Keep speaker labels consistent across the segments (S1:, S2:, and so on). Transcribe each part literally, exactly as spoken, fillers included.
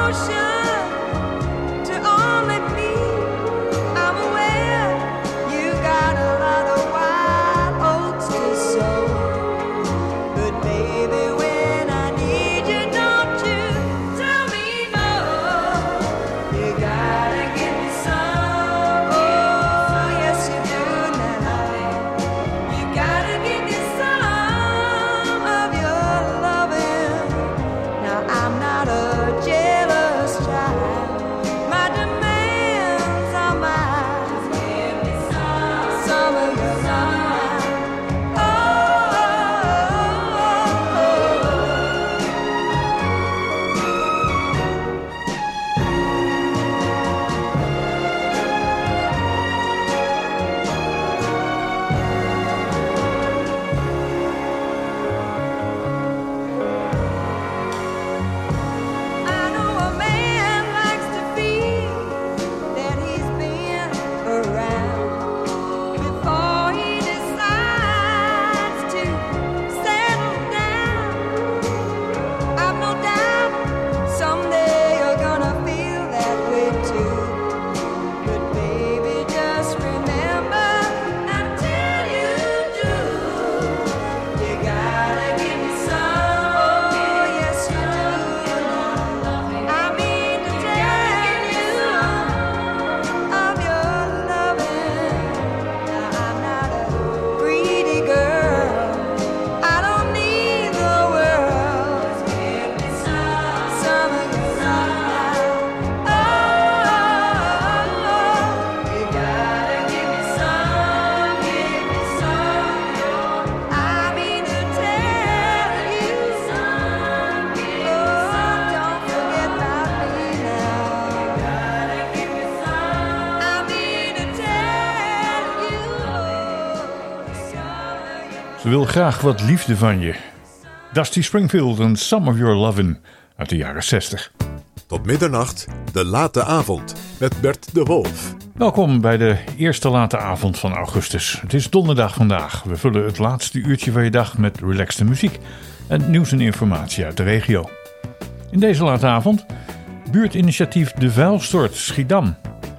S1: Ze wil graag wat liefde van je. Dusty Springfield en Some of Your Lovin' uit de jaren zestig.
S2: Tot middernacht, de late avond met Bert de Wolf.
S1: Welkom bij de eerste late avond van augustus. Het is donderdag vandaag. We vullen het laatste uurtje van je dag met relaxte muziek en nieuws en informatie uit de regio. In deze late avond buurtinitiatief De Vuilstort Schiedam.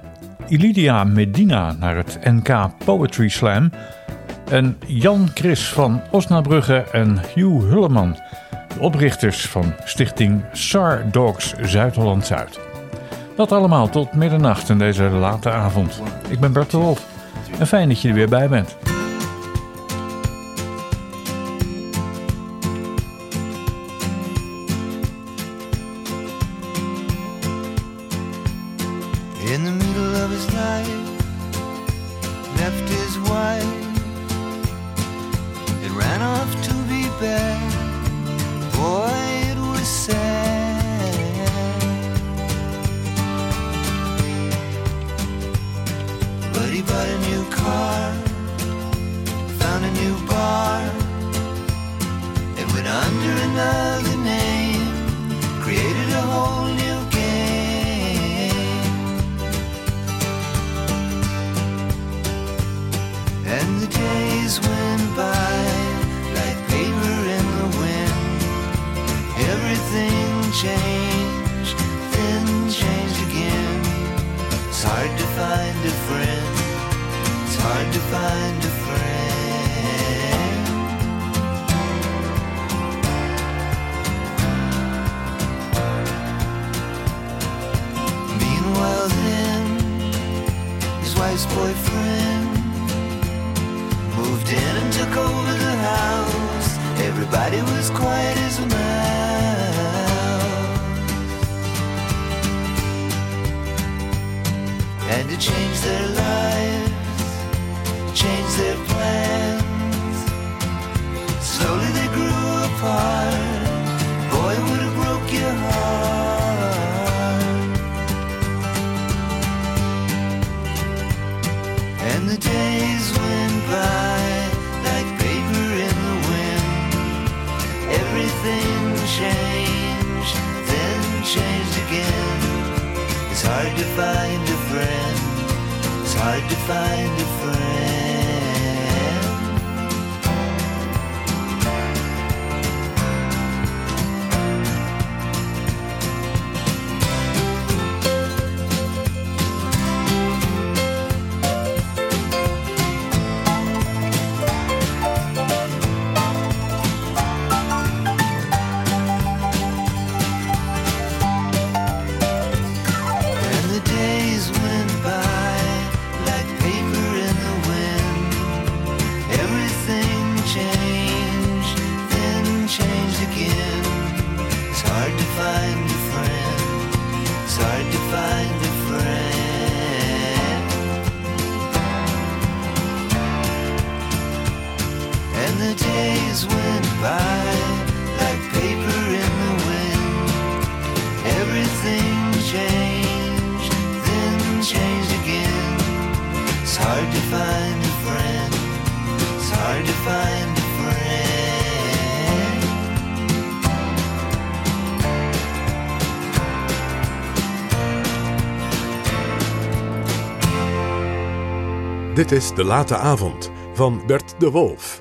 S1: Ilidia Medina naar het N K Poetry Slam. En Jan Chris van Osnabrugge en Hugh Hulleman, de oprichters van stichting S A R Dogs Zuid-Holland-Zuid. Dat allemaal tot middernacht in deze late avond. Ik ben Bert de Wolf en fijn dat je er weer bij bent.
S3: In the middle of his life, left his wife. It ran off to be bad. Boy, it was sad. But he bought a new car, found a new bar. It went under another name, created a whole new game. And the days went by like paper in the wind. Everything changed, then changed again. It's hard to find a friend. It's hard to find a friend. Meanwhile then, his wife's boyfriend moved in and took over the house. Everybody was quiet as a mouse. And to change their lives, change their plans. Slowly they grew apart. Boy, would have broke your heart. And the days went by like paper in the wind. Everything changed, then changed again. It's hard to find a friend. It's hard to find a friend.
S2: Dit is De Late Avond van Bert de Wolf.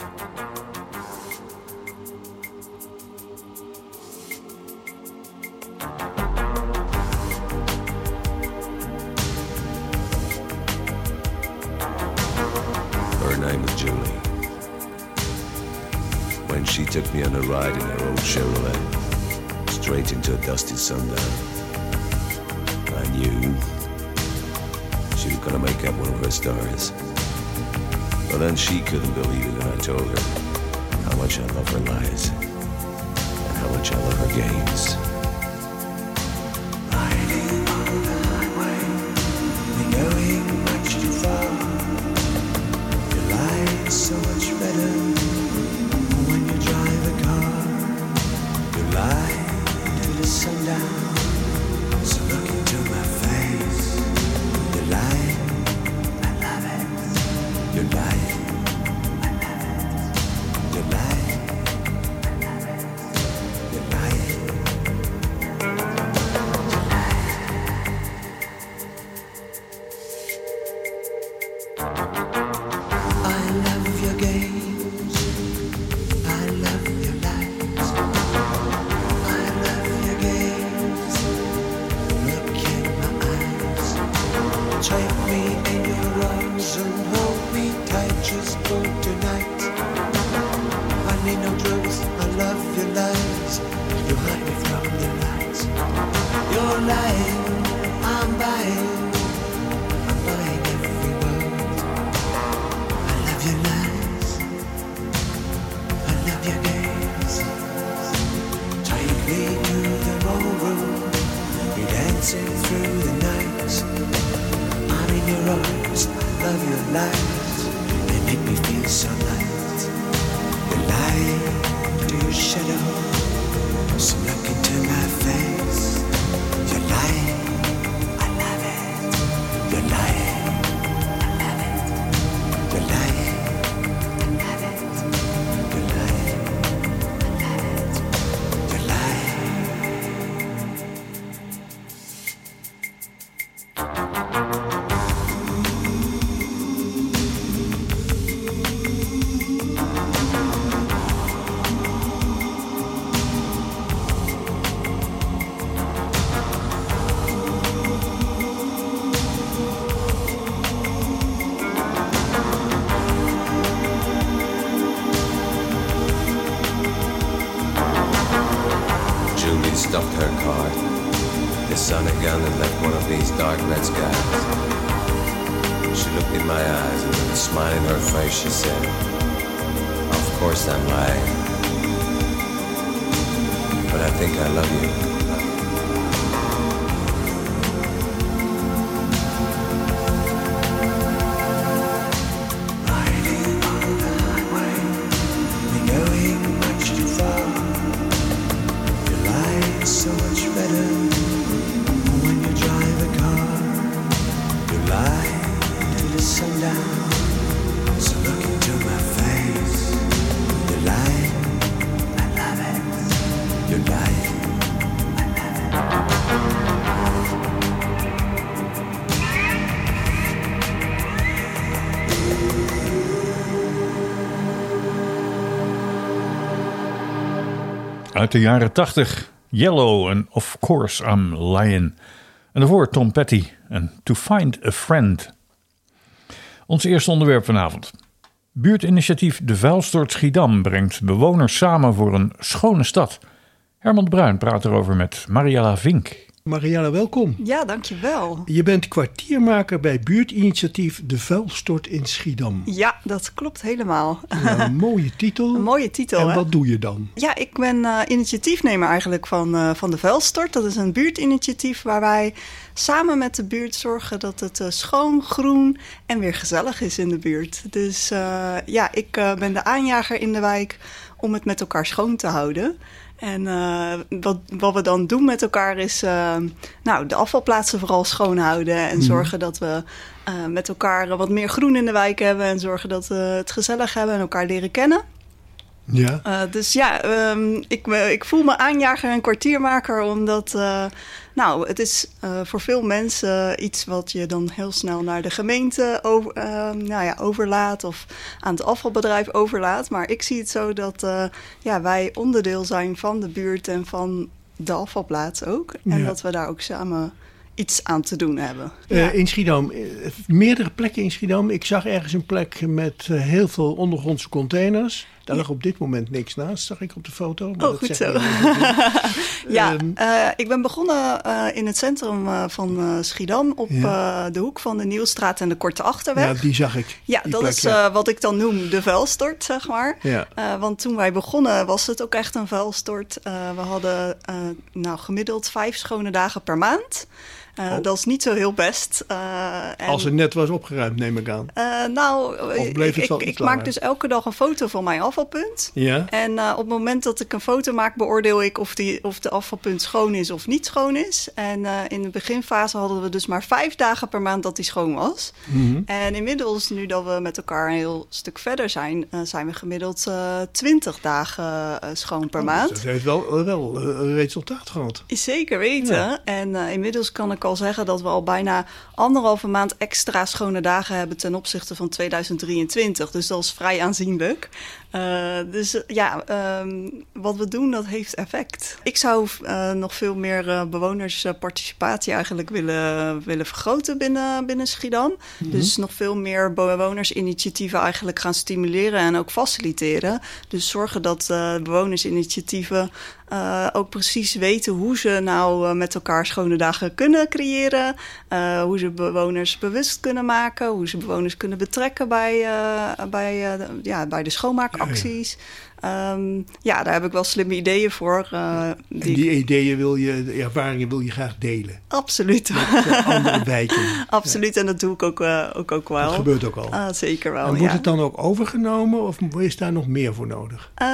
S4: Her name was Julie. When she took me on a ride in her old Chevrolet, straight into a dusty sundown, I knew she was gonna make up one of her stories. But then she couldn't believe it when I told her how much I love her lies and how much I love her games.
S5: Riding on the highway, we're going much too far. Your life is so much better when you drive a car. You lie to the sundown, so look into my face. You lie, I love it. You lie, I love it. You lie, I love it. You lie, you lie. I love your games. I love your lies. I love your games. Look in my eyes. Take me in your arms and hold me tight just for tonight. I need no drugs. I love your lies. You hide me from the lights. You're lying. I'm buying. I'm buying every word. I love your lies. I love your games. Take me to the ballroom. You're dancing through the night. I'm in your arms. I love your lies. They make me feel so light. You lie to your shadow. So look into my face. You lie. I love it. You lie. I love it. You lie. I love it. You lie. I love it. You lie.
S4: Julie stopped her car, the sun had gone and left one of these dark red skies. She looked in my eyes and with a smile in her face she said, "Of course I'm lying, but I think I love you."
S5: Riding on the highway, we're going much too far. Your life is so much better when you drive a car. You lie to the sundown, so look into my face. You lie, I love it. You lie, I love it.
S1: Uit de jaren tachtig, Yellow en Of Course I'm Lying. En daarvoor Tom Petty en To Find a Friend. Ons eerste onderwerp vanavond. Buurtinitiatief De Vuilstort Schiedam brengt bewoners samen voor een schone stad. Herman de Bruin praat erover met Mariella Vink.
S6: Mariella, welkom.
S7: Ja, dankjewel.
S6: Je bent kwartiermaker bij buurtinitiatief De Vuilstort in Schiedam.
S7: Ja, dat klopt helemaal.
S6: Ja, een mooie titel.
S7: Een mooie titel,
S6: En
S7: hè?
S6: wat doe je dan?
S7: Ja, ik ben uh, initiatiefnemer eigenlijk van, uh, van De Vuilstort. Dat is een buurtinitiatief waar wij samen met de buurt zorgen dat het uh, schoon, groen en weer gezellig is in de buurt. Dus uh, ja, ik uh, ben de aanjager in de wijk om het met elkaar schoon te houden. En uh, wat, wat we dan doen met elkaar is uh, nou, de afvalplaatsen vooral schoonhouden. En mm. zorgen dat we uh, met elkaar wat meer groen in de wijk hebben. En zorgen dat we het gezellig hebben en elkaar leren kennen.
S6: Ja.
S7: Uh, dus ja, um, ik, ik voel me aanjager en kwartiermaker. Omdat uh, Nou, het is uh, voor veel mensen iets wat je dan heel snel naar de gemeente over, uh, nou ja, overlaat of aan het afvalbedrijf overlaat. Maar ik zie het zo dat uh, ja, wij onderdeel zijn van de buurt en van de afvalplaats ook. En
S6: Ja.
S7: dat we daar ook samen iets aan te doen hebben.
S6: Uh,
S7: Ja.
S6: in Schiedam, uh, meerdere plekken in Schiedam. Ik zag ergens een plek met uh, heel veel ondergrondse containers. Daar lag op dit moment niks naast, zag ik op de foto. Maar
S7: Oh,
S6: dat
S7: goed
S6: zegt
S7: zo.
S6: wel even.
S7: Ja,
S6: Ehm,
S7: uh, ik ben begonnen uh, in het centrum uh, van uh, Schiedam op
S6: Ja.
S7: uh, de hoek van de Nieuwstraat en de Korte Achterweg.
S6: Ja, die zag ik.
S7: Ja,
S6: die
S7: dat
S6: plek,
S7: is
S6: ja.
S7: uh, wat ik dan noem de vuilstort, zeg maar.
S6: Ja.
S7: Uh, want toen wij begonnen was het ook echt een vuilstort. Uh, we hadden uh, nou, gemiddeld vijf schone dagen per maand. Uh,
S6: Oh.
S7: Dat is niet zo heel best. Uh, en,
S6: Als het net was opgeruimd, neem ik aan.
S7: uh, nou,
S6: Of bleef het
S7: ik,
S6: wel
S7: ik,
S6: iets
S7: ik maak
S6: langer?
S7: dus elke dag een foto van mijn afvalpunt.
S6: Ja?
S7: En uh, op het moment dat ik een foto maak, beoordeel ik of, die, of de afvalpunt schoon is of niet schoon is. En uh, in de beginfase hadden we dus maar vijf dagen per maand dat die schoon was.
S6: Mhm.
S7: En inmiddels, nu dat we met elkaar een heel stuk verder zijn, uh, zijn we gemiddeld uh, twintig dagen uh, schoon per
S6: Oh,
S7: maand.
S6: dus dat heeft wel, wel uh, een resultaat gehad.
S7: Zeker weten.
S6: Ja.
S7: En uh, inmiddels kan ik al zeggen dat we al bijna anderhalve maand extra schone dagen hebben ten opzichte van tweeduizend drieëntwintig. Dus dat is vrij aanzienlijk. Uh, dus uh, ja, um, wat we doen, dat heeft effect. Ik zou uh, nog veel meer uh, bewonersparticipatie eigenlijk willen, willen vergroten binnen, binnen Schiedam.
S6: Mhm.
S7: Dus nog veel meer bewonersinitiatieven eigenlijk gaan stimuleren en ook faciliteren. Dus zorgen dat uh, bewonersinitiatieven Uh, ook precies weten hoe ze nou uh, met elkaar schone dagen kunnen creëren. Uh, hoe ze bewoners bewust kunnen maken. Hoe ze bewoners kunnen betrekken bij, uh, bij, uh, de, ja, bij de schoonmaakacties. Ja, ja. Um, ja, daar heb ik wel slimme ideeën voor. Uh, die
S6: En die ideeën wil je, de ervaringen wil je graag delen.
S7: Absoluut.
S6: Met de andere wijken.
S7: Absoluut, ja. En dat doe ik ook, uh, ook, ook wel.
S6: Dat gebeurt ook al.
S7: Uh, zeker wel,
S6: En wordt
S7: ja.
S6: het dan ook overgenomen of is daar nog meer voor nodig?
S7: Uh,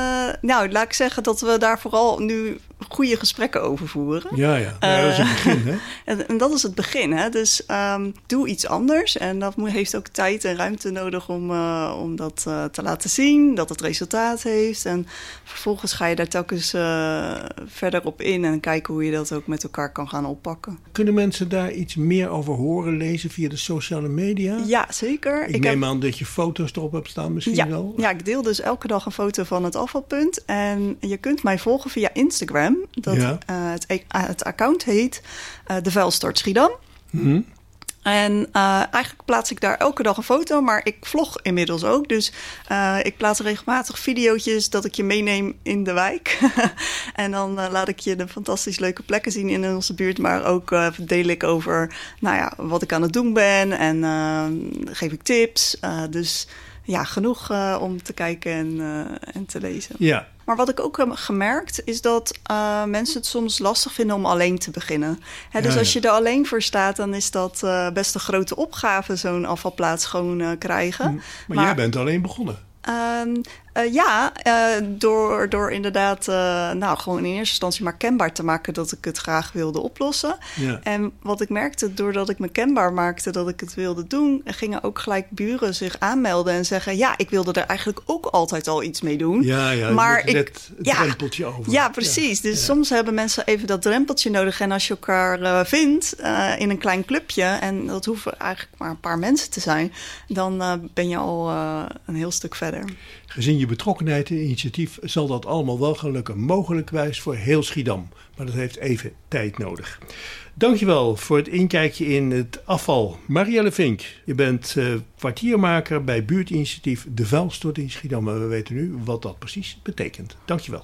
S7: nou, laat ik zeggen dat we daar vooral nu goede gesprekken over voeren.
S6: Ja, ja. ja dat is het begin, hè?
S7: En, en dat is het begin, hè. Dus um, doe iets anders. En dat moet, heeft ook tijd en ruimte nodig om, uh, om dat uh, te laten zien. Dat het resultaat heeft. En vervolgens ga je daar telkens uh, verder op in. En kijken hoe je dat ook met elkaar kan gaan oppakken.
S6: Kunnen mensen daar iets meer over horen, lezen via de sociale media?
S7: Ja, zeker.
S6: Ik,
S7: ik
S6: neem
S7: heb...
S6: aan dat je foto's erop hebt staan misschien
S7: ja,
S6: wel.
S7: Ja, ik deel dus elke dag een foto van het afvalpunt. En je kunt mij volgen via Instagram. Dat,
S6: Ja.
S7: uh, het, het account heet uh, De Vuilstort Schiedam.
S6: Hm?
S7: En uh, eigenlijk plaats ik daar elke dag een foto, maar ik vlog inmiddels ook. Dus uh, ik plaats regelmatig videootjes dat ik je meeneem in de wijk. En dan uh, laat ik je de fantastisch leuke plekken zien in onze buurt. Maar ook uh, deel ik over nou ja, wat ik aan het doen ben en uh, geef ik tips. Uh, dus ja, genoeg uh, om te kijken en, uh, en te lezen.
S6: Ja.
S7: Maar wat ik ook heb gemerkt is dat uh, mensen het soms lastig vinden om alleen te beginnen. Hè, dus
S6: Ja,
S7: als
S6: ja.
S7: je er alleen voor staat, dan is dat uh, best een grote opgave, zo'n afvalplaats schoon uh, krijgen.
S6: Maar, maar jij bent alleen begonnen.
S7: Um, uh, ja, uh, door, door inderdaad uh, nou, gewoon in eerste instantie maar kenbaar te maken dat ik het graag wilde oplossen.
S6: Ja.
S7: En wat ik merkte, doordat ik me kenbaar maakte dat ik het wilde doen, gingen ook gelijk buren zich aanmelden en zeggen, ja, ik wilde er eigenlijk ook altijd al iets mee doen.
S6: Ja, ja,
S7: maar
S6: net
S7: ik,
S6: het
S7: ja,
S6: drempeltje over.
S7: Ja, precies. Dus
S6: Ja.
S7: soms hebben mensen even dat drempeltje nodig. En als je elkaar uh, vindt uh, in een klein clubje, en dat hoeven eigenlijk maar een paar mensen te zijn, dan uh, ben je al uh, een heel stuk verder.
S6: Gezien je betrokkenheid en initiatief zal dat allemaal wel gaan lukken. Mogelijkwijs voor heel Schiedam. Maar dat heeft even tijd nodig. Dankjewel voor het inkijkje in het afval. Marielle Vink, je bent uh, kwartiermaker bij buurtinitiatief De Vuilstort in Schiedam. En we weten nu wat dat precies betekent. Dankjewel.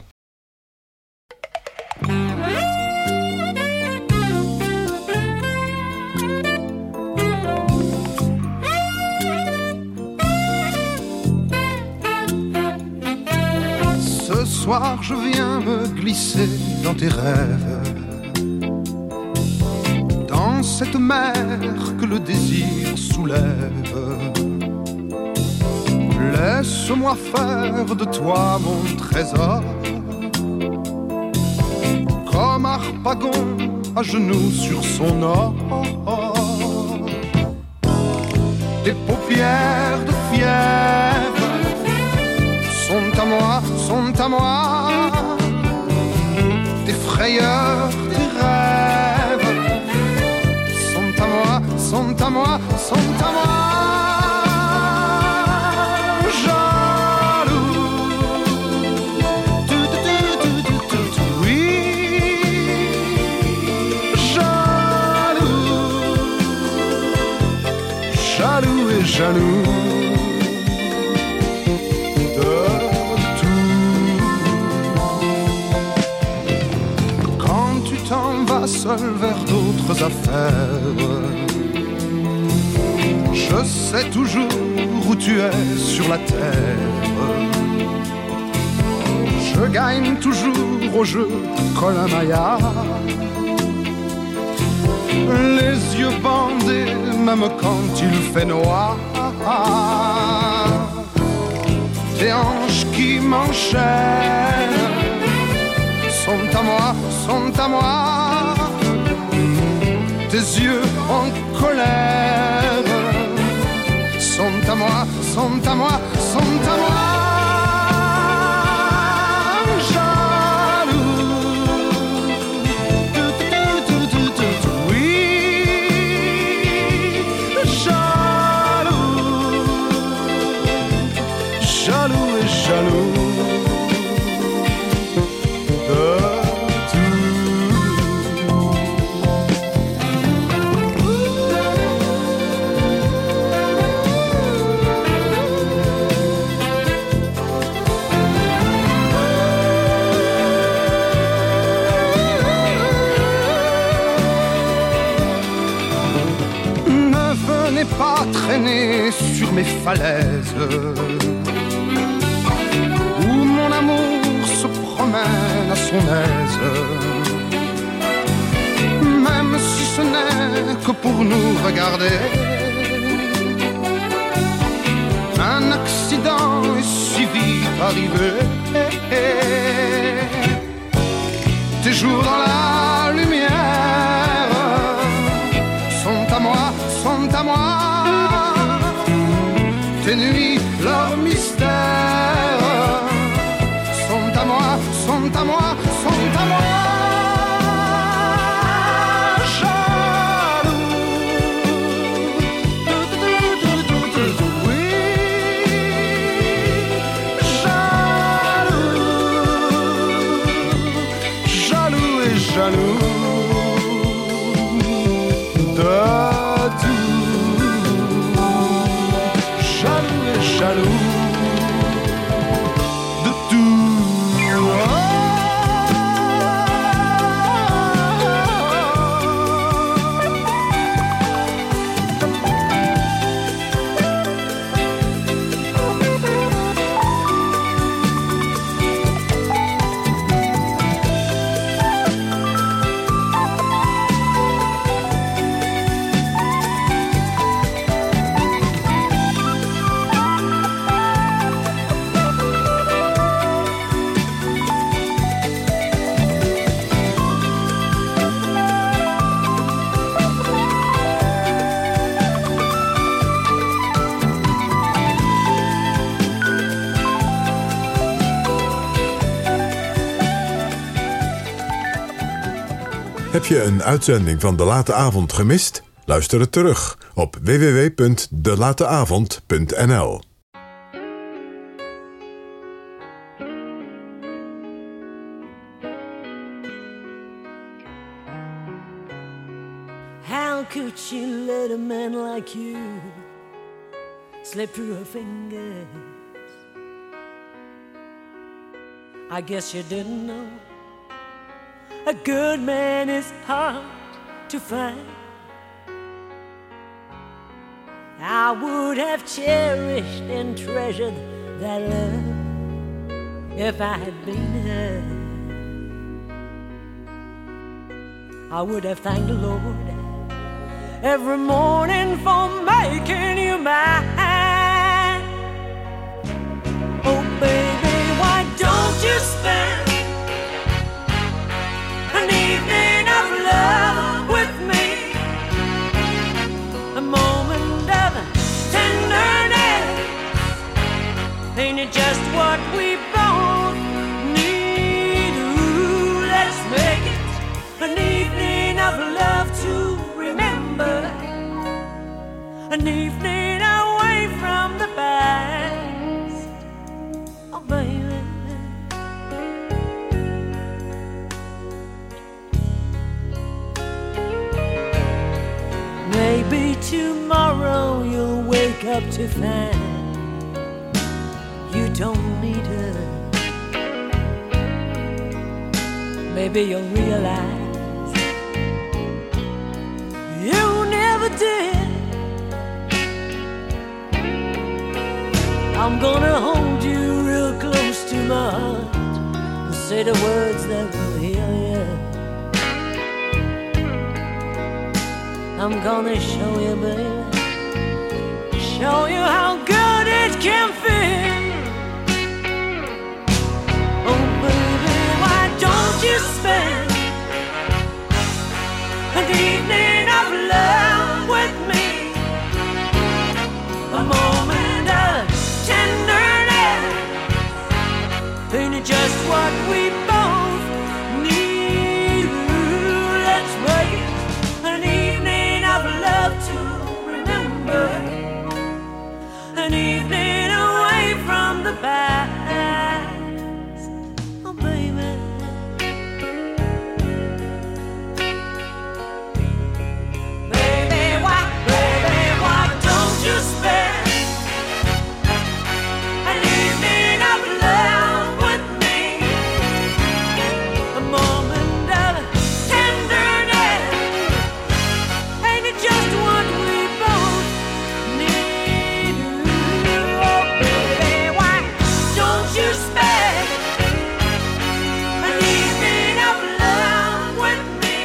S8: Ce soir je viens me glisser dans tes rêves, dans cette mer que le désir soulève. Laisse-moi faire de toi mon trésor, comme Harpagon à genoux sur son or. Tes paupières de fièvre sont à moi, sont à moi. Tes frayeurs, tes rêves jaloux de tout. Quand tu t'en vas seul vers d'autres affaires, je sais toujours où tu es sur la terre. Je gagne toujours au jeu Colin-Maillard. Les yeux bandés, même quand il fait noir. Tes hanches qui m'enchaînent sont à moi, sont à moi. Tes yeux en colère sont à moi, sont à moi, sont à moi. Jaloux de Ne venez pas traîner sur mes falaises où mon amour se promène à son aise. Même si ce n'est que pour nous regarder, un accident est si vite arrivé. Tes jours dans la lumière sont à moi, sont à moi. Tes nuits, leur mystère sont à moi, sont à moi, sont à moi. Jaloux, oui, jaloux, jaloux et jaloux de tout. Jaloux et jaloux de tout.
S2: Heb je een uitzending van De Late Avond gemist? Luister het terug op w w w punt de late avond punt n l.
S9: How could she let a man like you slip through her fingers? I guess you didn't know a good man is hard to find. I would have cherished and treasured that love if I had been her. I would have thanked the Lord every morning for making you mine. Oh baby, why don't you spend an evening of love with me? A moment of tenderness, ain't it just what we both need? Ooh, let's make it an evening of love to remember, an evening away from the past. Oh baby, maybe tomorrow you'll wake wake up to find you don't need her, maybe you'll realize you never did. I'm gonna hold you real close to my heart and say the words that will heal you. I'm gonna show you, baby, show you how good it can feel. Oh, baby, why don't you spend an evening of love with me? A moment of tenderness, ain't it just what we both need? Let's make it an evening of love to remember, an evening away from the past. Oh, baby, baby, why, baby, why don't you spend an evening of love with me? A moment of tenderness, ain't it just what we both need? Oh, baby, why don't you spend an evening of love with me?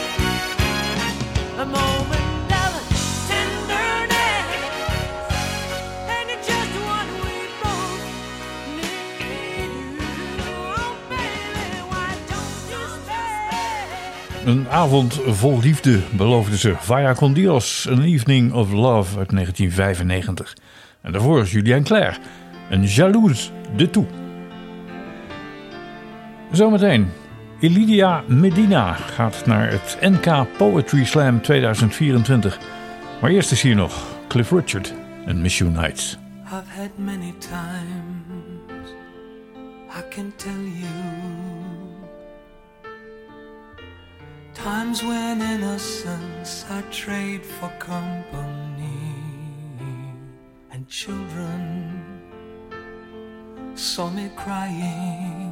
S9: A moment of tenderness, ain't it just what we both need? Oh, baby, why don't you spend
S1: Een avond vol liefde beloofde ze. Vaya con Dios, An Evening of Love uit negentien vijfennegentig. En daarvoor is Julien Clerc, een jalouse de tout. Zometeen, Ilidia Medina gaat naar het N K Poetry Slam tweeduizend vierentwintig. Maar eerst is hier nog Cliff Richard en Miss You Nights.
S5: I've had many times, I can tell you, times when innocence I trade for company, and children saw me crying.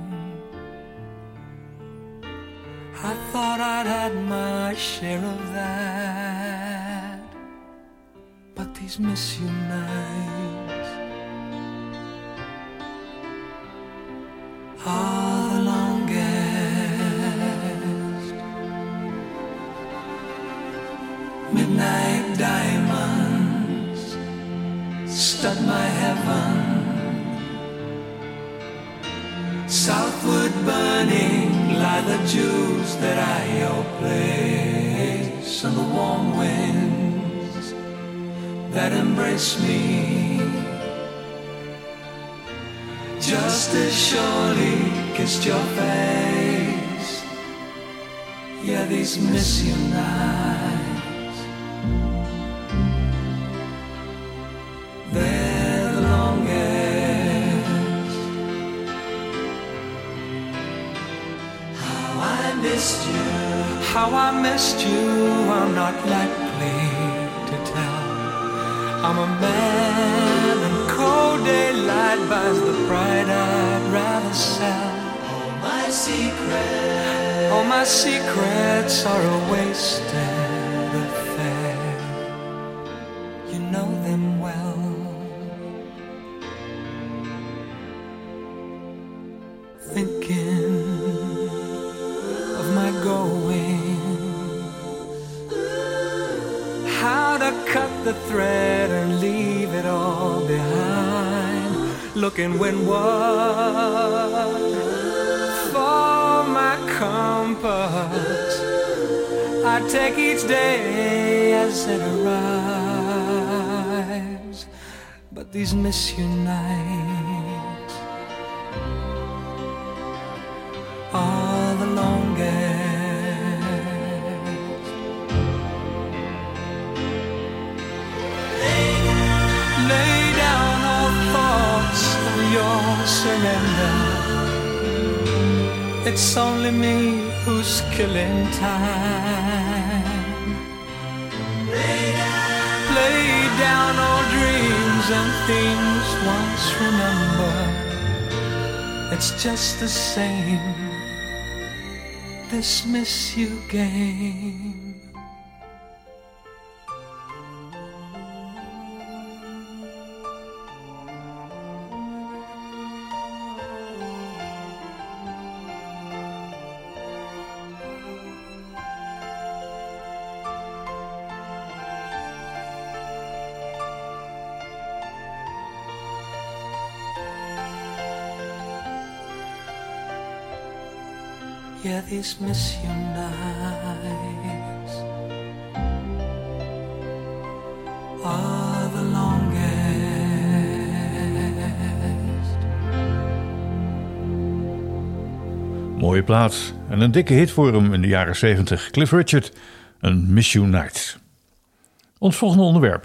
S5: I thought I'd had my share of that, but these Miss You nights are the longest. Midnight diamonds stud my heaven, southward burning lie the jewels that I your place, and the warm winds that embrace me just as surely kissed your face. Yeah, these Miss You nights, they're the longest. How I missed you, how I missed you, I'm not likely to tell. I'm a man and cold daylight buys the pride I'd rather sell. All my secrets, all my secrets are a wasted affair. You know them well. Thinking of my going, how to cut the thread and leave it all behind. Looking windward for my compass, I take each day as it arrives. But these Miss You nights are the longest. Lay down all thoughts of your surrender. It's only me who's killing time. Lay down, lay down all dreams
S10: and things once remember. It's just the same, this miss you game. Yeah, these miss you nights are the longest.
S1: Mooie plaats en een dikke hit voor hem in de jaren zeventig. Cliff Richard, een Miss You Nights. Ons volgende onderwerp.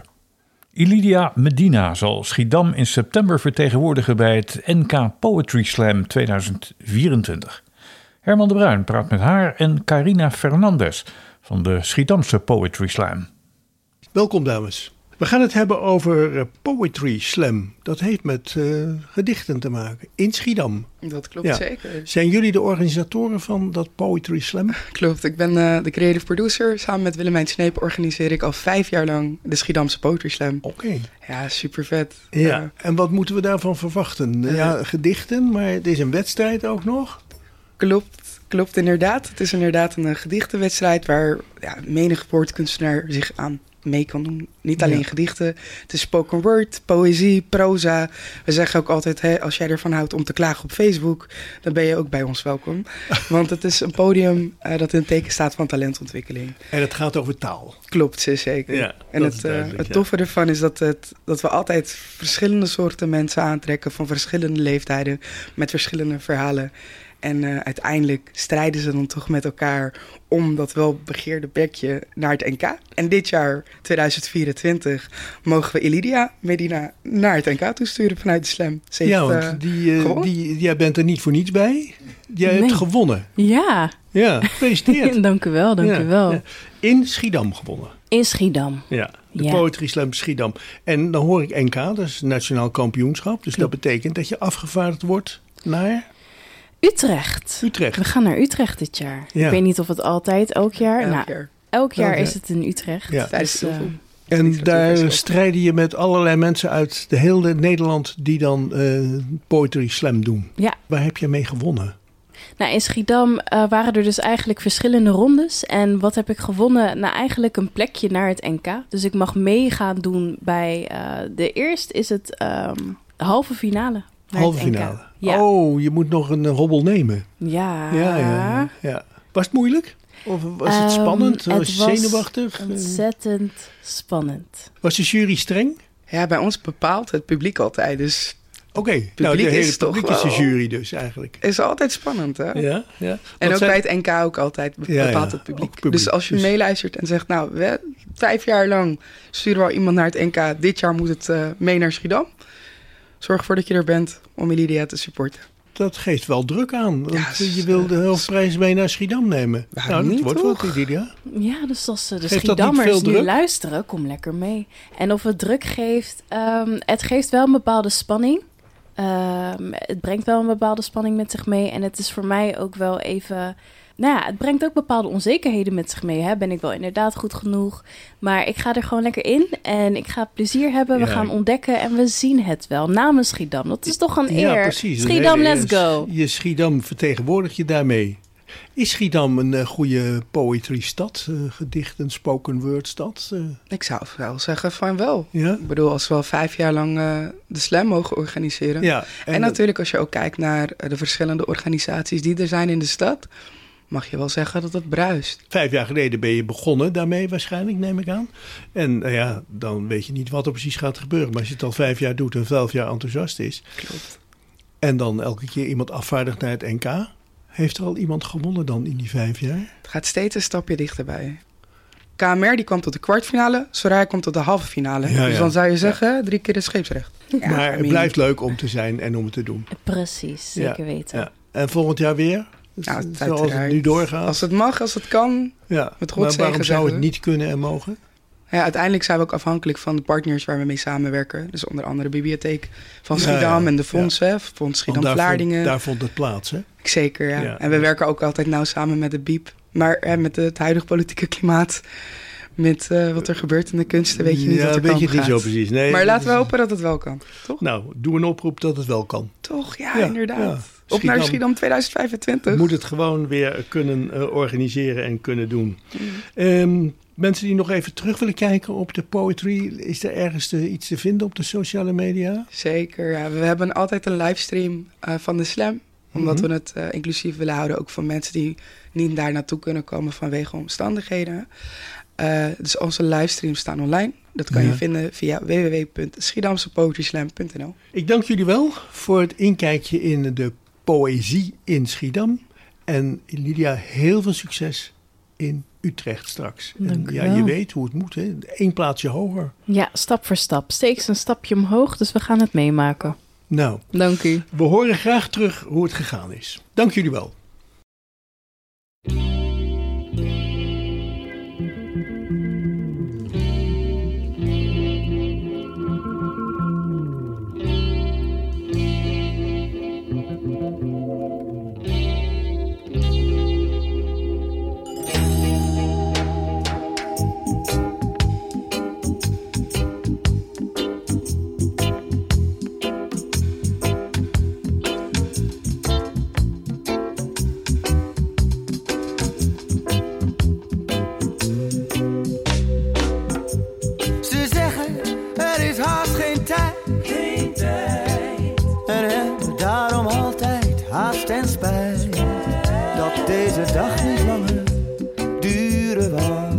S1: Ilidia Medina zal Schiedam in september vertegenwoordigen bij het N K Poetry Slam tweeduizend vierentwintig. Herman de Bruin praat met haar en Carina Fernandez van de Schiedamse Poetry Slam.
S6: Welkom dames. We gaan het hebben over uh, Poetry Slam. Dat heeft met uh, gedichten te maken in Schiedam.
S11: Dat klopt
S6: Ja.
S11: zeker.
S6: Zijn jullie de organisatoren van dat Poetry Slam?
S11: Klopt, ik ben uh, de creative producer. Samen met Willemijn Sneep organiseer ik al vijf jaar lang de Schiedamse Poetry Slam.
S6: Oké.
S11: Ja, super vet.
S6: Ja. En wat moeten we daarvan verwachten?
S11: Uh,
S6: ja, gedichten, maar het is een wedstrijd ook nog?
S11: Klopt, klopt inderdaad. Het is inderdaad een uh, gedichtenwedstrijd waar ja, menig woordkunstenaar zich aan mee kan doen. Niet alleen
S6: Ja.
S11: gedichten. Het is spoken word, poëzie, proza. We zeggen ook altijd, hè, als jij ervan houdt om te klagen op Facebook, dan ben je ook bij ons welkom. Want het is een podium uh, dat in het teken staat van talentontwikkeling.
S6: En het gaat over taal.
S11: Klopt, zeer zeker.
S6: Ja,
S11: en
S6: dat is
S11: het, uh,
S6: duidelijk,
S11: het
S6: ja.
S11: toffe ervan is dat, het, dat we altijd verschillende soorten mensen aantrekken, van verschillende leeftijden, met verschillende verhalen. En uh, uiteindelijk strijden ze dan toch met elkaar om dat welbegeerde plekje naar het N K. En dit jaar, tweeduizend vierentwintig, mogen we Ilidia Medina naar het N K toesturen vanuit de Slam. Ze
S6: Ja,
S11: heeft,
S6: want
S11: uh,
S6: die, uh,
S11: gewonnen.
S6: die, jij bent er niet voor niets bij. Jij
S12: Nee.
S6: hebt gewonnen.
S12: Ja,
S6: Ja, gefeliciteerd.
S12: dank u wel, dank
S6: Ja,
S12: u wel.
S6: ja. In Schiedam gewonnen.
S12: In Schiedam.
S6: Ja, de
S12: Ja.
S6: Poetry Slam Schiedam. En dan hoor ik N K, dat is Nationaal Kampioenschap. Dus dat betekent dat je afgevaardigd wordt naar
S12: Utrecht.
S6: Utrecht.
S12: We gaan naar Utrecht dit jaar.
S6: Ja.
S12: Ik weet niet of het altijd, elk jaar.
S11: Elk
S12: nou,
S11: jaar.
S12: elk jaar
S6: Elk jaar.
S12: is het in Utrecht.
S6: Ja.
S11: Tijdens
S12: Dus,
S11: heel
S12: eh,
S11: veel.
S6: En
S11: Literatuur
S6: daar
S11: festival.
S6: strijden je met allerlei mensen uit de hele Nederland die dan eh, Poetry Slam doen.
S12: ja.
S6: Waar heb je mee gewonnen?
S12: Nou, in Schiedam eh, waren er dus eigenlijk verschillende rondes. En wat heb ik gewonnen? Nou, eigenlijk een plekje naar het N K. Dus ik mag mee gaan doen bij uh, de eerst is het um, halve finale. naar
S6: Halve
S12: het N K.
S6: finale.
S12: Ja.
S6: Oh, je moet nog een hobbel nemen.
S12: Ja.
S6: Ja, ja, ja, ja. Was het moeilijk? Of was het
S12: Um,
S6: spannend?
S12: het
S6: Was je
S12: was
S6: zenuwachtig?
S12: Ontzettend spannend.
S6: Was de jury streng?
S11: Ja, bij ons bepaalt het publiek altijd. Dus
S6: Oké, okay. nou de
S11: is
S6: hele
S11: toch
S6: publiek is de
S11: wel-
S6: jury dus eigenlijk.
S11: is altijd spannend, hè?
S6: Ja, ja.
S11: En
S6: Wat
S11: ook
S6: zijn-
S11: bij het N K ook altijd be-
S6: Ja,
S11: bepaalt
S6: ja,
S11: het publiek.
S6: ook publiek.
S11: Dus als je
S6: Dus-
S11: meeluistert en zegt, nou, we, vijf jaar lang sturen we al iemand naar het N K. Dit jaar moet het uh, mee naar Schiedam. Zorg ervoor dat je er bent om Ilidia te supporten.
S6: Dat geeft wel druk aan. Want
S11: Ja,
S6: je wil de hoofdprijs mee naar Schiedam nemen.
S11: Ja,
S6: nou, dat
S11: niet
S6: wordt
S11: toch?
S6: wat, Lydia.
S12: Ja, dus als uh, de
S6: Geeft dat niet
S12: Schiedammers
S6: veel
S12: nu
S6: druk?
S12: luisteren, kom lekker mee. En of het druk geeft, um, het geeft wel een bepaalde spanning. Um, het brengt wel een bepaalde spanning met zich mee. En het is voor mij ook wel even... Nou ja, het brengt ook bepaalde onzekerheden met zich mee. Hè? Ben ik wel inderdaad goed genoeg? Maar ik ga er gewoon lekker in en ik ga plezier hebben. We
S6: Ja.
S12: gaan ontdekken en we zien het wel. Namens Schiedam, dat is toch een eer.
S6: Ja, precies.
S12: Schiedam,
S6: Nee,
S12: let's
S6: je-
S12: go.
S6: Je Schiedam vertegenwoordig je daarmee. Is Schiedam een uh, goede poetry stad? Uh, gedichten, spoken word stad? Uh,
S11: Ik zou wel zeggen van wel.
S6: ja?
S11: Ik bedoel, als we al vijf jaar lang uh, de Slam mogen organiseren.
S6: Ja.
S11: En,
S6: dat-
S11: natuurlijk als je ook kijkt naar uh, de verschillende organisaties die er zijn in de stad, mag je wel zeggen dat het bruist.
S6: Vijf jaar geleden ben je begonnen daarmee waarschijnlijk, neem ik aan. En nou ja, dan weet je niet wat er precies gaat gebeuren. Maar als je het al vijf jaar doet en vijf jaar enthousiast is...
S11: Klopt.
S6: en dan elke keer iemand afvaardigt naar het N K... heeft er al iemand gewonnen dan in die vijf jaar?
S11: Het gaat steeds een stapje dichterbij. K M R die kwam tot de kwartfinale, Soraya komt tot de halve finale.
S6: Ja,
S11: dus
S6: ja.
S11: dan zou je zeggen, drie keer de scheepsrecht. Ja,
S6: maar
S11: I
S6: het
S11: mean,
S6: blijft leuk om te zijn en om het te doen.
S12: Precies, zeker weten.
S6: Ja. En volgend jaar weer?
S11: Nou,
S6: Zoals het
S11: uiteraard.
S6: nu doorgaat?
S11: Als het mag, als het kan.
S6: Ja,
S11: met
S6: maar
S11: Gods
S6: waarom
S11: zegen
S6: zou het
S11: zeggen we.
S6: niet kunnen en mogen?
S11: Ja, uiteindelijk zijn we ook afhankelijk van de partners waar we mee samenwerken. Dus onder andere de bibliotheek van
S6: Ja,
S11: Schiedam
S6: ja,
S11: en de fondsen,
S6: ja.
S11: Fonds
S6: Want
S11: Schiedam-Vlaardingen.
S6: Daar, vond- daar vond het plaats, hè?
S11: Zeker, ja.
S6: Ja.
S11: En we werken ook altijd nauw samen met de B I E P. Maar hè, met het huidige politieke klimaat, met uh, wat er gebeurt in de kunsten, weet je niet
S6: ja,
S11: wat er
S6: weet
S11: kan
S6: je het niet
S11: gaat.
S6: zo precies. Nee,
S11: maar
S6: dat
S11: laten we
S6: is-
S11: hopen dat het wel kan, toch?
S6: Nou, doe een oproep dat het wel kan.
S11: Toch, ja,
S6: Ja,
S11: inderdaad.
S6: ja.
S11: Op naar
S6: Schiedam.
S11: Schiedam tweeduizend vijfentwintig.
S6: Moet het gewoon weer kunnen uh, organiseren en kunnen doen.
S11: Mm.
S6: Um, mensen die nog even terug willen kijken op de poetry, is er ergens te, iets te vinden op de sociale media?
S11: Zeker, ja. We hebben altijd een livestream uh, van de slam. Omdat
S6: Mhm.
S11: we het uh, inclusief willen houden, ook voor mensen die niet daar naartoe kunnen komen vanwege omstandigheden. Uh, dus onze livestreams staan online. Dat kan
S6: Ja.
S11: je vinden via w w w punt schiedamse poetry slam punt n l.
S6: Ik dank jullie wel voor het inkijkje in de poëzie in Schiedam. En Lydia, heel veel succes in Utrecht straks. En
S12: Dank u
S6: ja,
S12: wel.
S6: je weet hoe het moet, hè? Eén plaatsje hoger.
S12: Ja, stap voor stap. Steeds een stapje omhoog, dus we gaan het meemaken.
S6: Nou,
S12: Dank u.
S6: we horen graag terug hoe het gegaan is. Dank jullie wel.
S3: Ze zeggen er is haast geen tijd. Geen tijd. En hebben daarom altijd haast en spijt. Dat deze dag niet langer duren wou.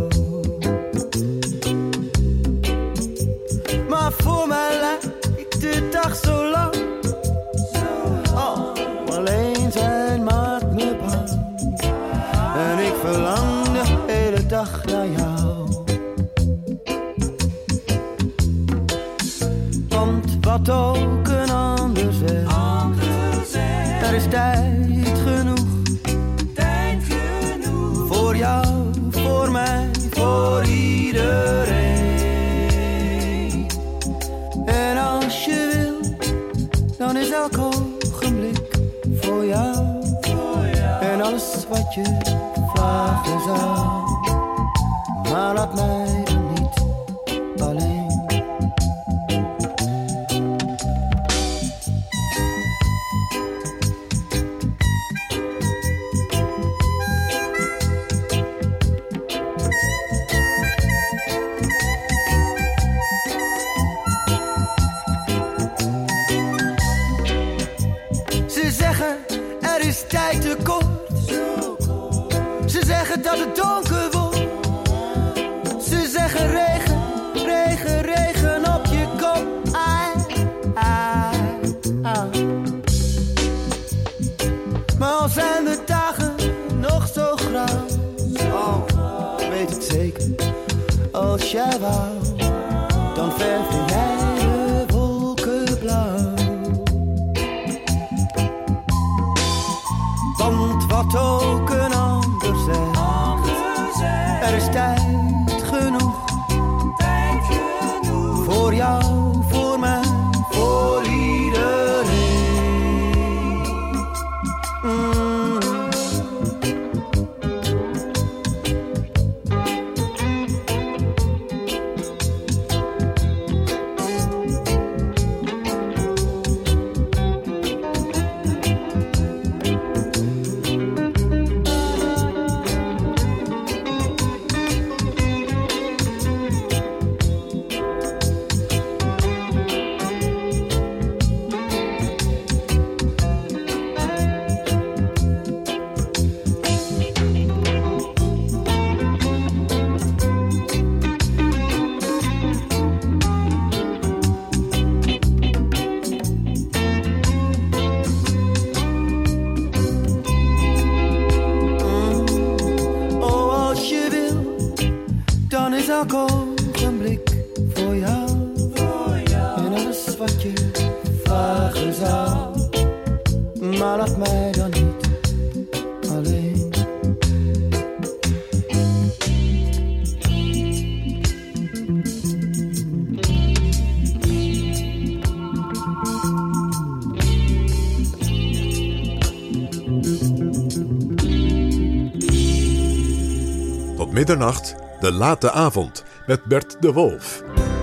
S3: Maar voor mij lijkt de dag zo lang. Oh, alleen zijn maakt me bang. En ik verlang de hele dag naar jou. Want wat ook een ander zegt, er is tijd genoeg. Tijd genoeg. Voor jou, voor mij, voor iedereen. En als je wil, dan is elk ogenblik voor jou. En alles wat je vragen zou. Maar laat mij dan niet alleen. Ze zeggen er is tijd te kort. Ze zeggen dat het donker wordt. Ze zeggen regen, regen, regen op je kop. Ai, ai, ai. Maar al zijn de dagen nog zo grauw. Oh, weet ik zeker. Als jij wou, dan verfde jij de wolken blauw. Want wat ook een ander zegt, er is tijd genoeg. Tijd genoeg. Voor jou, voor mij, voor iedereen. Mm. Oh, als je wil, dan is elk ogenblik voor jou. En alles wat je vragen zou. Maar laat mij dan niet alleen.
S2: middernacht, de late avond met Bert de Wolf.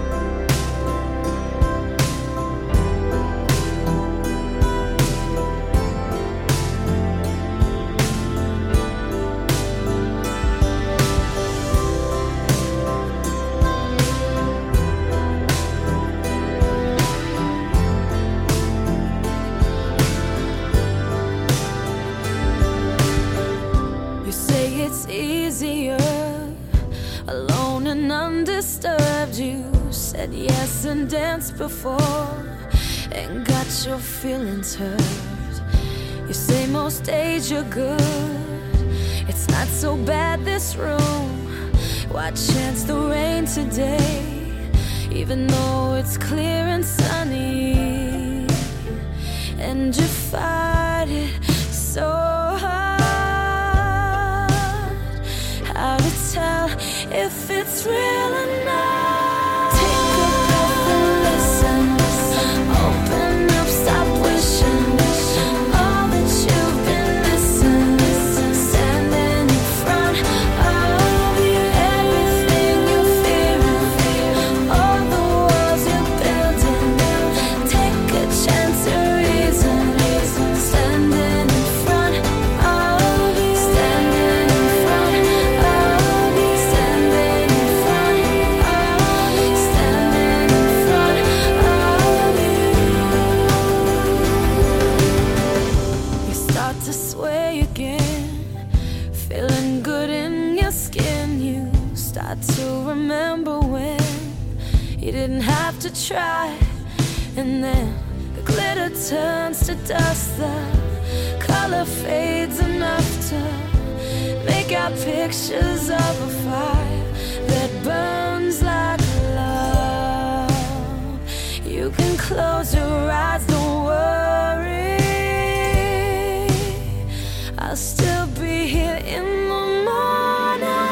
S13: Yes, and danced before and got your feelings hurt. You say most days you're good. It's not so bad, this room. Why chance the rain today, even though it's clear and sunny? And you fight it so hard. How to tell if it's real or not? Try, and then the glitter turns to dust. The color fades enough to make out pictures of a fire that burns like love. You can close your eyes, don't worry. I'll still be here in the morning.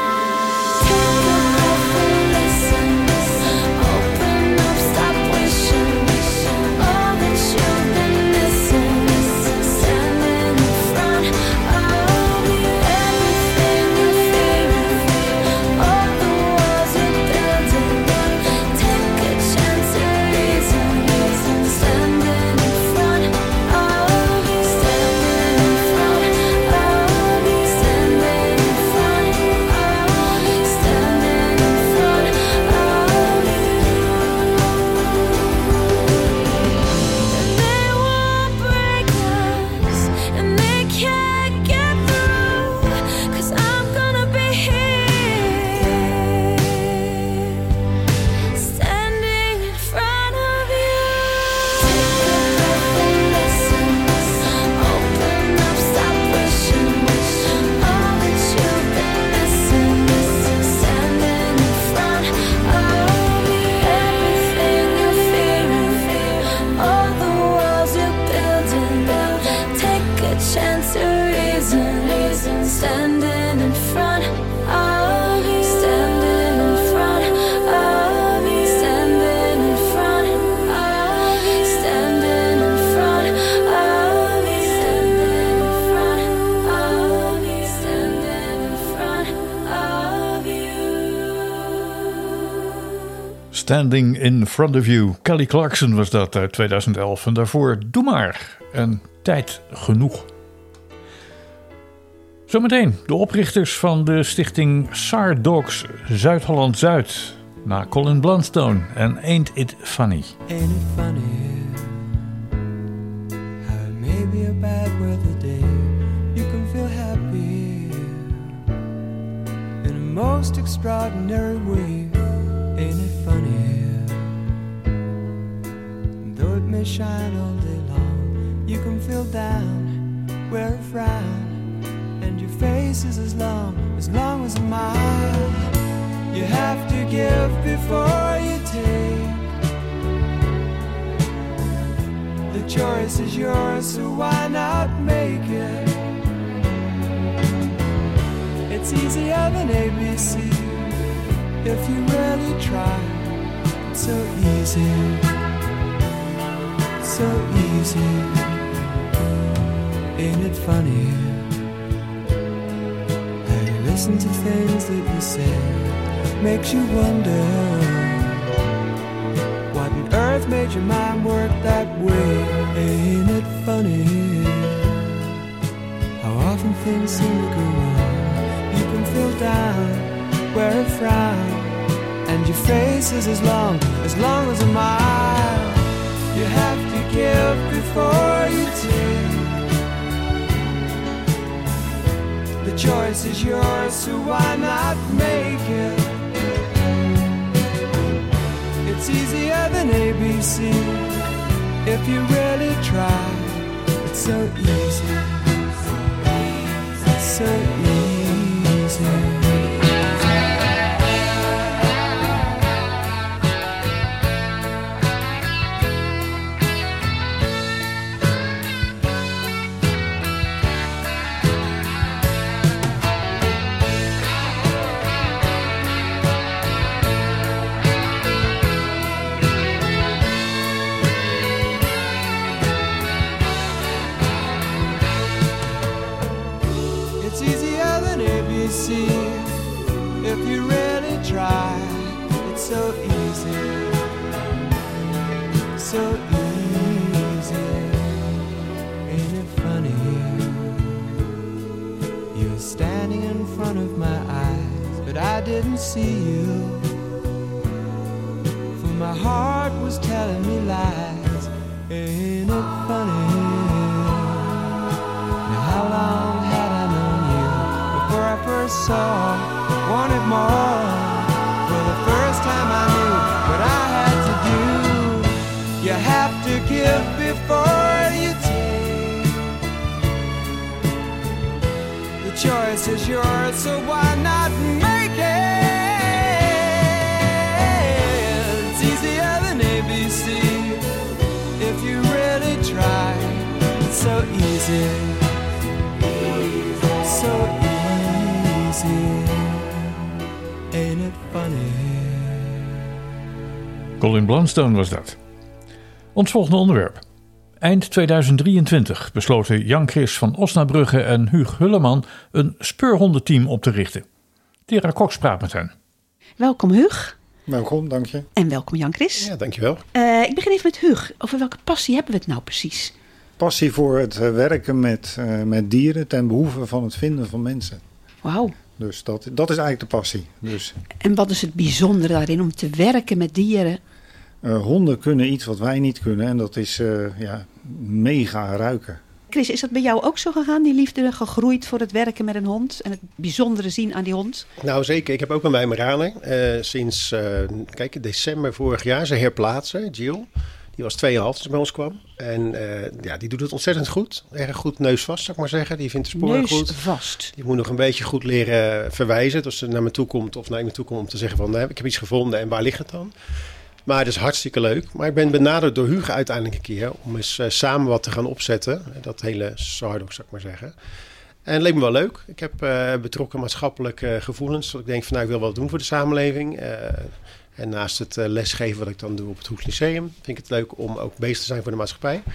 S1: Standing in Front of You. Kelly Clarkson was dat uit tweeduizend elf. En daarvoor Doe Maar. En Tijd Genoeg. Zometeen de oprichters van de stichting S A R Dogs Zuid-Holland-Zuid. Na Colin Blunstone en Ain't It Funny.
S10: Ain't it funny how it may be a bad weather day, you can feel happy in a most extraordinary way. Ain't it funny? Though it may shine all day long, you can feel down, wear a frown, and your face is as long, as long as a mile. You have to give before you take. The choice is yours, so why not make it? It's easier than A B C if you really try. It's so easy, so easy. Ain't it funny? Hey, listen to things that you say, makes you wonder what on earth made your mind work that way. Ain't it funny how often things seem to go wrong? You can feel down, wear a frown, and your face is as long, as long as a mile. You have to give before you take. The choice is yours, so why not make it? It's easier than A B C if you really try. It's so easy, so easy. If you really try, it's so easy, so easy. Ain't it funny? You're standing in front of my eyes, but I didn't see you, for my heart was telling me lies. Ain't it funny? Now how long had I known you before I first saw? Wanted more. For the first time I knew what I had to do. You have to give before you take. The choice is yours, so why not make it? It's easier than A B C if you really try. It's so easy, so easy. Ain't it funny?
S1: Colin Blunstone was dat. Ons volgende onderwerp. Eind tweeduizend drieëntwintig besloten Jan Chris van Osnabrugge en Huug Hulleman een speurhondenteam op te richten. Tera Cox praat met hen.
S14: Welkom Huug.
S15: Welkom, dank je.
S14: En welkom Jan Chris.
S15: Ja, dankjewel.
S14: Uh, ik begin even met Huug. Over welke passie hebben we het nou precies?
S15: Passie voor het uh, werken met, uh, met dieren ten behoeve van het vinden van mensen.
S14: Wauw.
S15: Dus dat, dat is eigenlijk de passie. Dus,
S14: en wat is het bijzondere daarin om te werken met dieren?
S15: Uh, honden kunnen iets wat wij niet kunnen en dat is uh, ja, mega ruiken.
S14: Chris, is dat bij jou ook zo gegaan, die liefde gegroeid voor het werken met een hond en het bijzondere zien aan die hond?
S16: Nou zeker, ik heb ook een Weimaraner. Uh, sinds uh, kijk, december vorig jaar ze herplaatsen, Jill. Die was twee komma vijf toen ze bij ons kwam. En uh, ja, die doet het ontzettend goed. Erg goed neusvast, zou ik maar zeggen. Die vindt de sporen
S14: neus
S16: goed.
S14: Vast.
S16: Die moet nog een beetje goed leren verwijzen. Als ze naar me toe komt of naar me toe komt om te zeggen van... Nee, ik heb iets gevonden en waar ligt het dan? Maar het is hartstikke leuk. Maar ik ben benaderd door Hugo uiteindelijk een keer... om eens uh, samen wat te gaan opzetten. Dat hele Sardog, zou ik maar zeggen. En het leek me wel leuk. Ik heb uh, betrokken maatschappelijke uh, gevoelens. Dat ik denk van nou, ik wil wat doen voor de samenleving... Uh, En naast het uh, lesgeven wat ik dan doe op het Hoeks Lyceum... vind ik het leuk om ook bezig te zijn voor de maatschappij.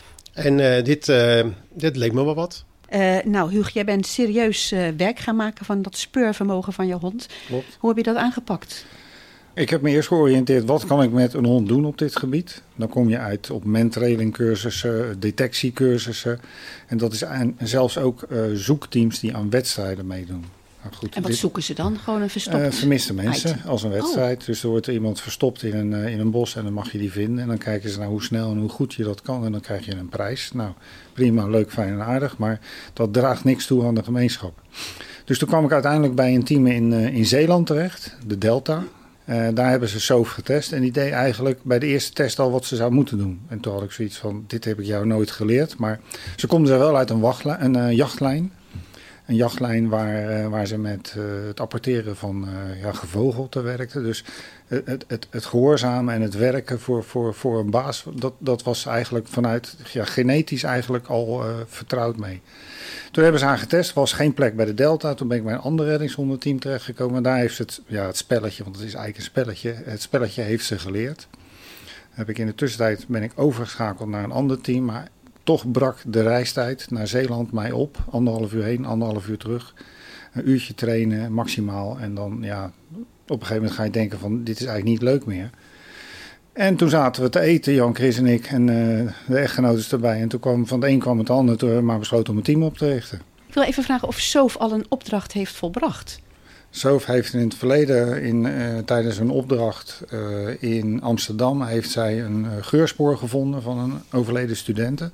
S16: En uh, dit, uh, dit leek me wel wat.
S14: Uh, nou Hugo, jij bent serieus uh, werk gaan maken van dat speurvermogen van je hond.
S15: Klopt.
S14: Hoe heb je dat aangepakt?
S15: Ik heb me eerst georiënteerd, wat kan ik met een hond doen op dit gebied? Dan kom je uit op mentrailing cursussen, detectiecursussen. En dat is aan, zelfs ook uh, zoekteams die aan wedstrijden meedoen. Nou goed,
S14: en wat
S15: dit,
S14: zoeken ze dan? Gewoon een verstopt?
S15: Uh, vermiste mensen
S14: item.
S15: Als een wedstrijd.
S14: Oh.
S15: Dus er wordt iemand verstopt in een, uh, in een bos en dan mag je die vinden. En dan kijken ze naar hoe snel en hoe goed je dat kan en dan krijg je een prijs. Nou, prima, leuk, fijn en aardig, maar dat draagt niks toe aan de gemeenschap. Dus toen kwam ik uiteindelijk bij een team in, uh, in Zeeland terecht, de Delta. Uh, daar hebben ze S O F getest en die deed eigenlijk bij de eerste test al wat ze zou moeten doen. En toen had ik zoiets van, dit heb ik jou nooit geleerd. Maar ze konden er wel uit een, wachtlijn, een uh, jachtlijn. Een jachtlijn waar, uh, waar ze met uh, het apporteren van uh, ja, gevogelte werkten. Dus het, het, het, het gehoorzamen en het werken voor, voor, voor een baas, dat, dat was eigenlijk vanuit ja, genetisch eigenlijk al uh, vertrouwd mee. Toen hebben ze haar getest, was geen plek bij de Delta. Toen ben ik bij een ander reddingshondenteam terechtgekomen. En daar heeft het, ja, het spelletje, want het is eigenlijk een spelletje, het spelletje heeft ze geleerd. Heb ik in de tussentijd ben ik overgeschakeld naar een ander team, maar toch brak de reistijd naar Zeeland mij op. Anderhalf uur heen, anderhalf uur terug. Een uurtje trainen, maximaal. En dan ja, op een gegeven moment ga je denken van dit is eigenlijk niet leuk meer. En toen zaten we te eten, Jan, Chris en ik. En uh, de echtgenoot is erbij. En toen kwam van de een kwam het ander. Toen hebben we maar besloten om een team op te richten.
S14: Ik wil even vragen of Soof al een opdracht heeft volbracht.
S15: Soof heeft in het verleden in, uh, tijdens een opdracht uh, in Amsterdam heeft zij een uh, geurspoor gevonden van een overleden studente.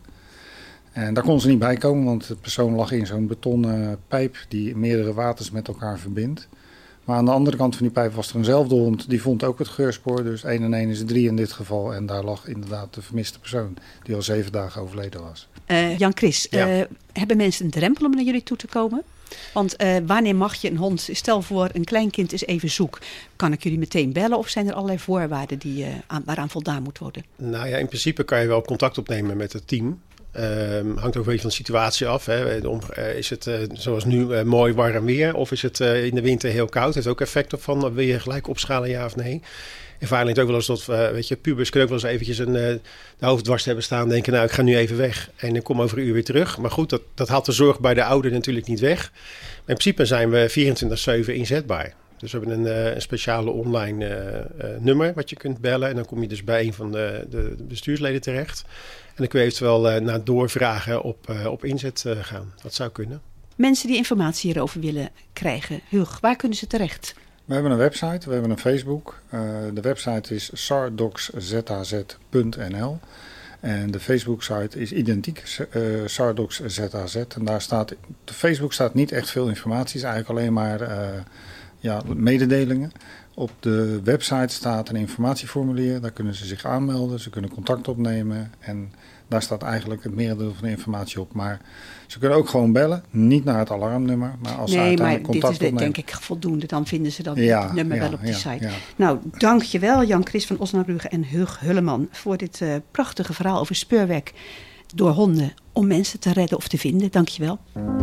S15: En daar kon ze niet bij komen, want de persoon lag in zo'n betonnen pijp die meerdere waters met elkaar verbindt. Maar aan de andere kant van die pijp was er eenzelfde hond, die vond ook het geurspoor. Dus één en één is drie in dit geval. En daar lag inderdaad de vermiste persoon, die al zeven dagen overleden was.
S14: Uh, Jan Chris,
S15: Ja.
S14: uh, hebben mensen een drempel om naar jullie toe te komen? Want uh, wanneer mag je een hond, stel voor een kleinkind is even zoek. Kan ik jullie meteen bellen of zijn er allerlei voorwaarden die, uh, aan, waaraan voldaan moet worden?
S16: Nou ja, in principe kan je wel contact opnemen met het team. Um, hangt ook een beetje van de situatie af. Hè. De om, uh, is het uh, zoals nu uh, mooi warm weer of is het uh, in de winter heel koud? Het heeft ook effect op van, wil je gelijk opschalen, ja of nee? En vaak ligt ook wel eens dat, uh, weet je, pubers kunnen ook wel eens eventjes een, uh, de hoofd dwars hebben staan. Denken, nou, ik ga nu even weg en ik kom over een uur weer terug. Maar goed, dat, dat haalt de zorg bij de ouder natuurlijk niet weg. Maar in principe zijn we vierentwintig zeven inzetbaar. Dus we hebben een, uh, een speciale online uh, uh, nummer wat je kunt bellen. En dan kom je dus bij een van de, de bestuursleden terecht. En dan kun je eventueel uh, naar doorvragen op, uh, op inzet uh, gaan. Dat zou kunnen.
S14: Mensen die informatie hierover willen krijgen, Hug, waar kunnen ze terecht?
S15: We hebben een website, we hebben een Facebook. Uh, de website is sardocs z a z punt n l. En de Facebook-site is identiek, uh, Sardocs Z A Z. En daar staat, de Facebook staat niet echt veel informatie, het is eigenlijk alleen maar uh, ja, mededelingen. Op de website staat een informatieformulier, daar kunnen ze zich aanmelden, ze kunnen contact opnemen en daar staat eigenlijk het merendeel van de informatie op. Maar ze kunnen ook gewoon bellen, niet naar het alarmnummer, maar als ze
S14: Nee, maar
S15: uiteindelijk
S14: dit
S15: contact
S14: is
S15: opnemen.
S14: denk ik voldoende, dan vinden ze dan
S15: Ja,
S14: het nummer
S15: ja,
S14: wel op die
S15: ja,
S14: site.
S15: ja.
S14: Nou, dankjewel Jan Chris van Osnabrück en Hug Hulleman voor dit uh, prachtige verhaal over speurwerk door honden om mensen te redden of te vinden. Dankjewel.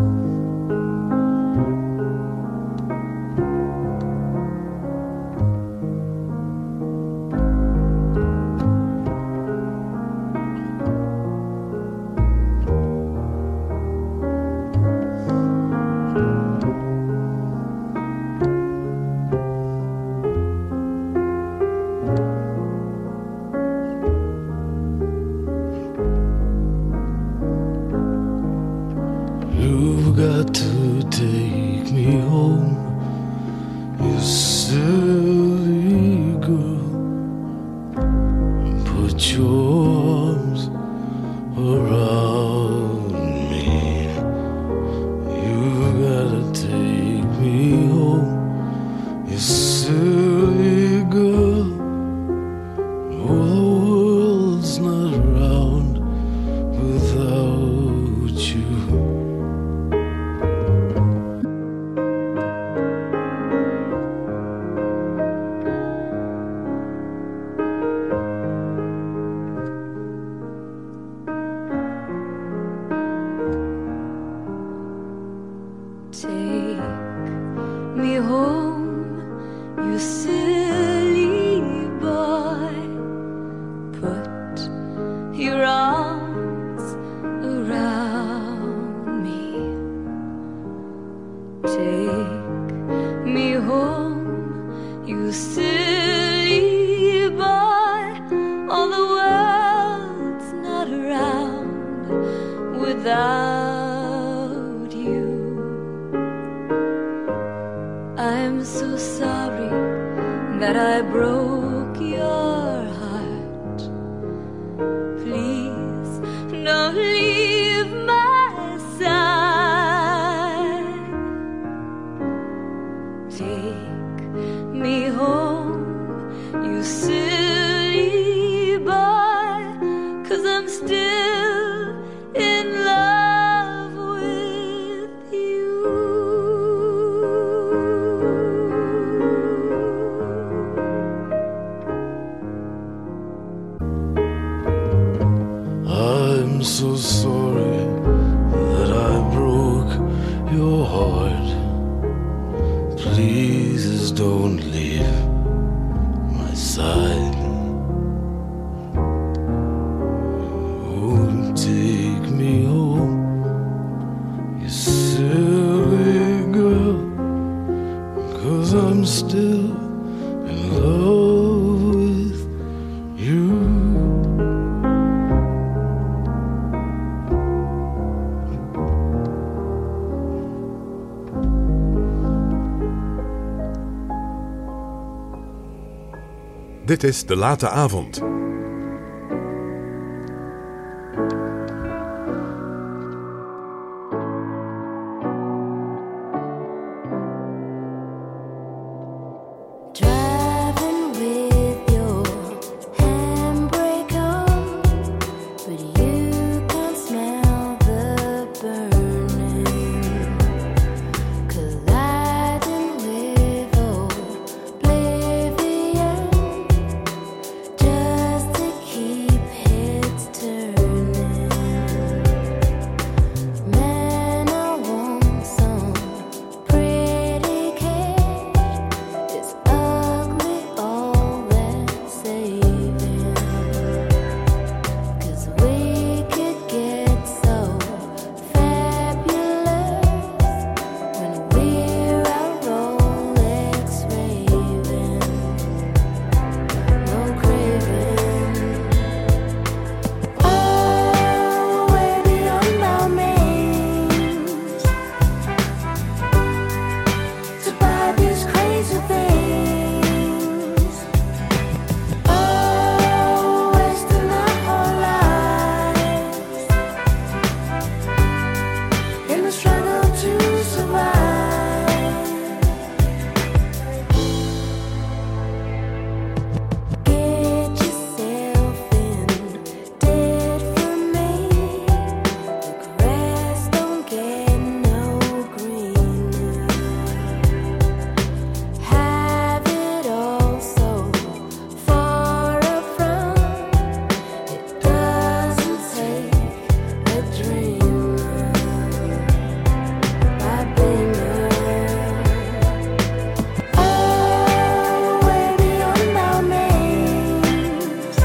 S17: You've got to take me home, you silly girl. Put your arms around me. You've got to take me home, you silly girl. Oh, the world's not around without you.
S13: Take me home, you silly boy. Put your arms around me. Take me home, you silly boy. All the world's not around without you. I'm so sorry that I broke your heart. Please don't leave my side. Take me home, you silly boy, 'cause I'm still in love with you.
S17: I'm so sorry that I broke your heart. Please don't leave my side. Oh, take me home, you silly girl.
S2: Dit is De Late Avond.
S13: Driving with your handbrake on, but you can't smell the burning. Colliding with oblivion, just to keep heads turning. Man, I want some pretty cash. It's ugly all that saving, 'cause we could get so fabulous when we're out Rolex raving. No craving. Oh, way beyond our means to buy these crazy things. Oh, wasting our whole lives in the struggle to survive. Get yourself in debt for me. The grass don't get no greener. Have it all so far up front. It doesn't take a dreamer, my baby. Oh, way beyond our means.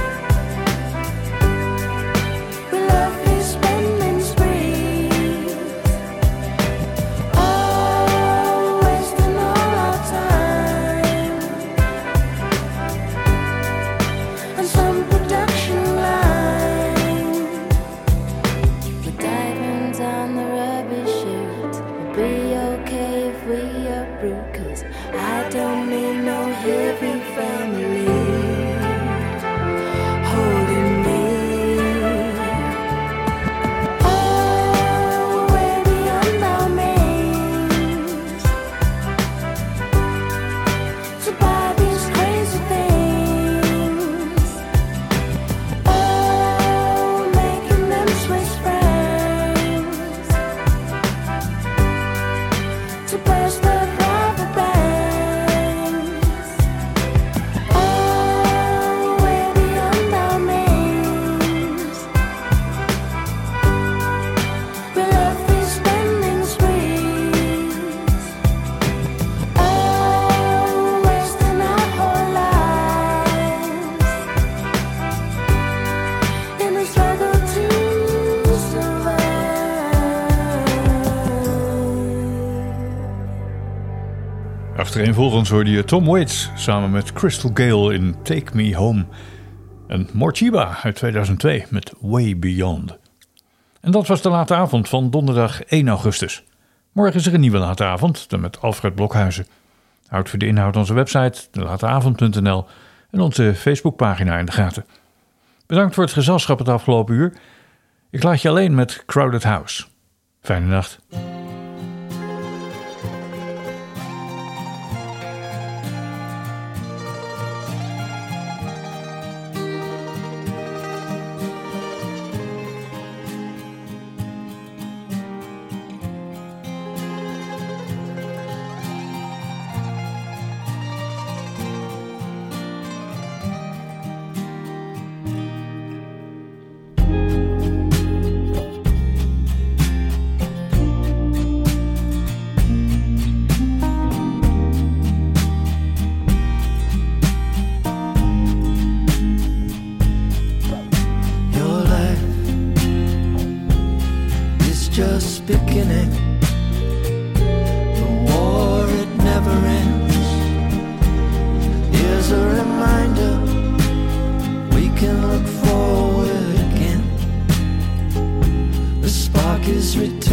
S13: We love these spending sprees. Oh, wasting all our time on some production line. We're diving down the rubbish chute. We'll be okay if we uproot, 'cause I don't need no heavy family holding me. Oh, way beyond our means to buy these crazy things. Oh, making them Swiss francs to burst the rubber banks. Oh, way beyond our means. We love these spending sprees. Oh, wasting our whole lives in the struggle to survive.
S1: Achtereenvolgens hoorde je Tom Waits samen met Crystal Gale in Take Me Home. En Morchiba uit tweeduizend twee met Way Beyond. En dat was de late avond van donderdag één augustus. Morgen is er een nieuwe late avond, dan met Alfred Blokhuizen. Houd voor de inhoud onze website, de lateavond punt n l en onze Facebookpagina in de gaten. Bedankt voor het gezelschap het afgelopen uur. Ik laat je alleen met Crowded House. Fijne nacht.
S3: just beginning. The war, it never ends. Here's a reminder, we can look forward again. The spark is returned.